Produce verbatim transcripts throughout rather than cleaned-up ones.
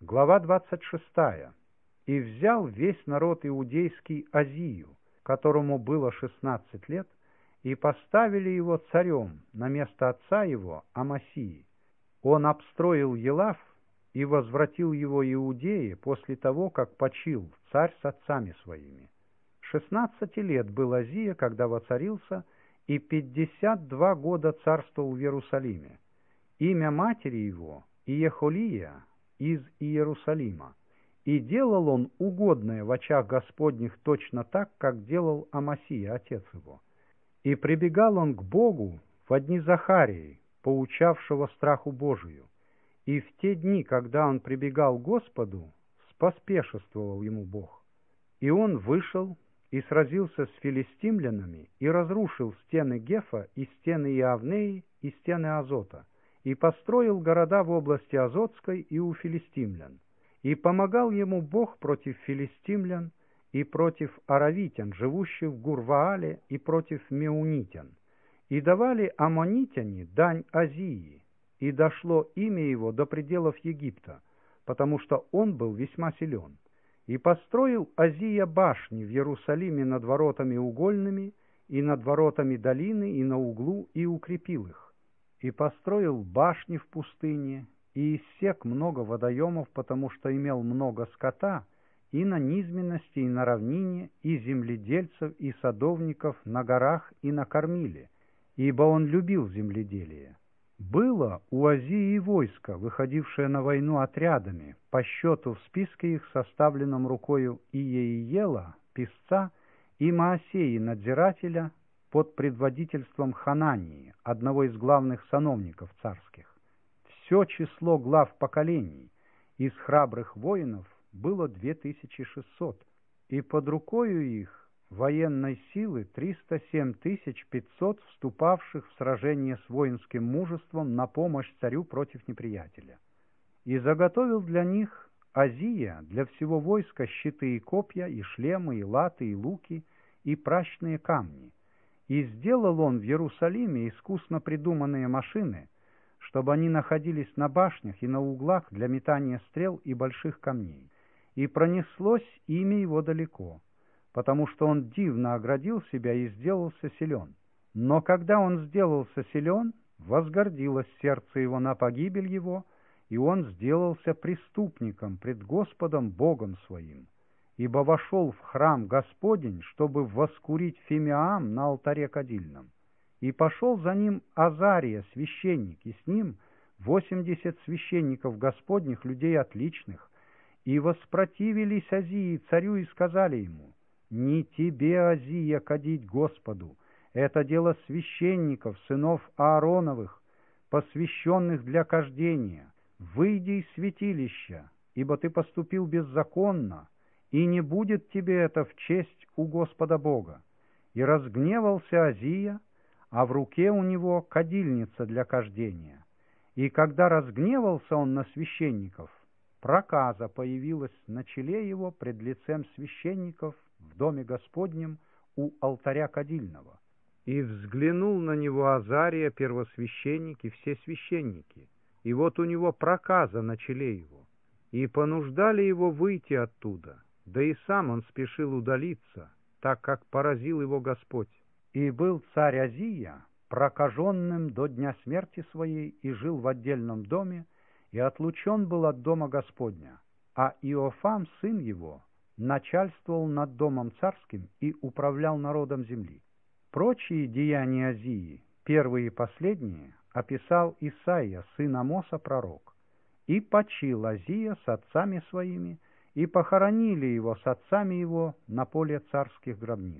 Глава двадцать шестая. «И взял весь народ иудейский Азию, которому было шестнадцать лет, и поставили его царем на место отца его Амасии. Он обстроил Елав и возвратил его Иудее после того, как почил царь с отцами своими. Шестнадцати лет был Азия, когда воцарился, и пятьдесят два года царствовал в Иерусалиме. Имя матери его Иехолия из Иерусалима. И делал он угодное в очах Господних точно так, как делал Амасия, отец его. И прибегал он к Богу во дни Захарии, поучавшего страху Божию. И в те дни, когда он прибегал к Господу, споспешествовал ему Бог. И он вышел и сразился с филистимлянами, и разрушил стены Гефа, и стены Иавнеи, и стены Азота, и построил города в области Азотской и у филистимлян. И помогал ему Бог против филистимлян и против аравитян, живущих в Гурваале, и против меунитян. И давали аммонитяне дань Азии, и дошло имя его до пределов Египта, потому что он был весьма силен. И построил Азия башни в Иерусалиме над воротами угольными, и над воротами долины, и на углу, и укрепил их. И построил башни в пустыне, и иссек много водоемов, потому что имел много скота, и на низменности, и на равнине, и земледельцев, и садовников на горах, и на кормиле, ибо он любил земледелие. Было у Азии войско, выходившее на войну отрядами, по счету в списке их, составленном рукою Иеиела, писца, и Маасеи, надзирателя, под предводительством Ханании, одного из главных сановников царских. Все число глав поколений из храбрых воинов было две тысячи шестьсот, и под рукою их военной силы триста семь тысяч пятьсот, вступавших в сражение с воинским мужеством на помощь царю против неприятеля. И заготовил для них Азия, для всего войска, щиты и копья, и шлемы, и латы, и луки, и пращные камни. И сделал он в Иерусалиме искусно придуманные машины, чтобы они находились на башнях и на углах для метания стрел и больших камней. И пронеслось имя его далеко, потому что он дивно оградил себя и сделался силен. Но когда он сделался силен, возгордилось сердце его на погибель его, и он сделался преступником пред Господом Богом своим, ибо вошел в храм Господень, чтобы воскурить фимиам на алтаре кадильном. И пошел за ним Азария, священник, и с ним восемьдесят священников Господних, людей отличных, и воспротивились Азии царю и сказали ему: «Не тебе, Азия, кадить Господу, это дело священников, сынов Аароновых, посвященных для кождения. Выйди из святилища, ибо ты поступил беззаконно, и не будет тебе это в честь у Господа Бога». И разгневался Азия, а в руке у него кадильница для кождения. И когда разгневался он на священников, проказа появилась на челе его пред лицем священников в доме Господнем у алтаря кадильного. И взглянул на него Азария, первосвященник, и все священники, и вот у него проказа на челе его. И понуждали его выйти оттуда, да и сам он спешил удалиться, так как поразил его Господь. И был царь Азия прокаженным до дня смерти своей, и жил в отдельном доме, и отлучен был от дома Господня. А Иофам, сын его, начальствовал над домом царским и управлял народом земли. Прочие деяния Азии, первые и последние, описал Исаия, сын Амоса, пророк. И почил Азия с отцами своими, и похоронили его с отцами его на поле царских гробниц.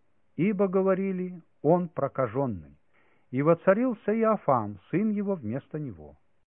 Ибо говорили: он прокаженный. И воцарился Иофам, сын его, вместо него.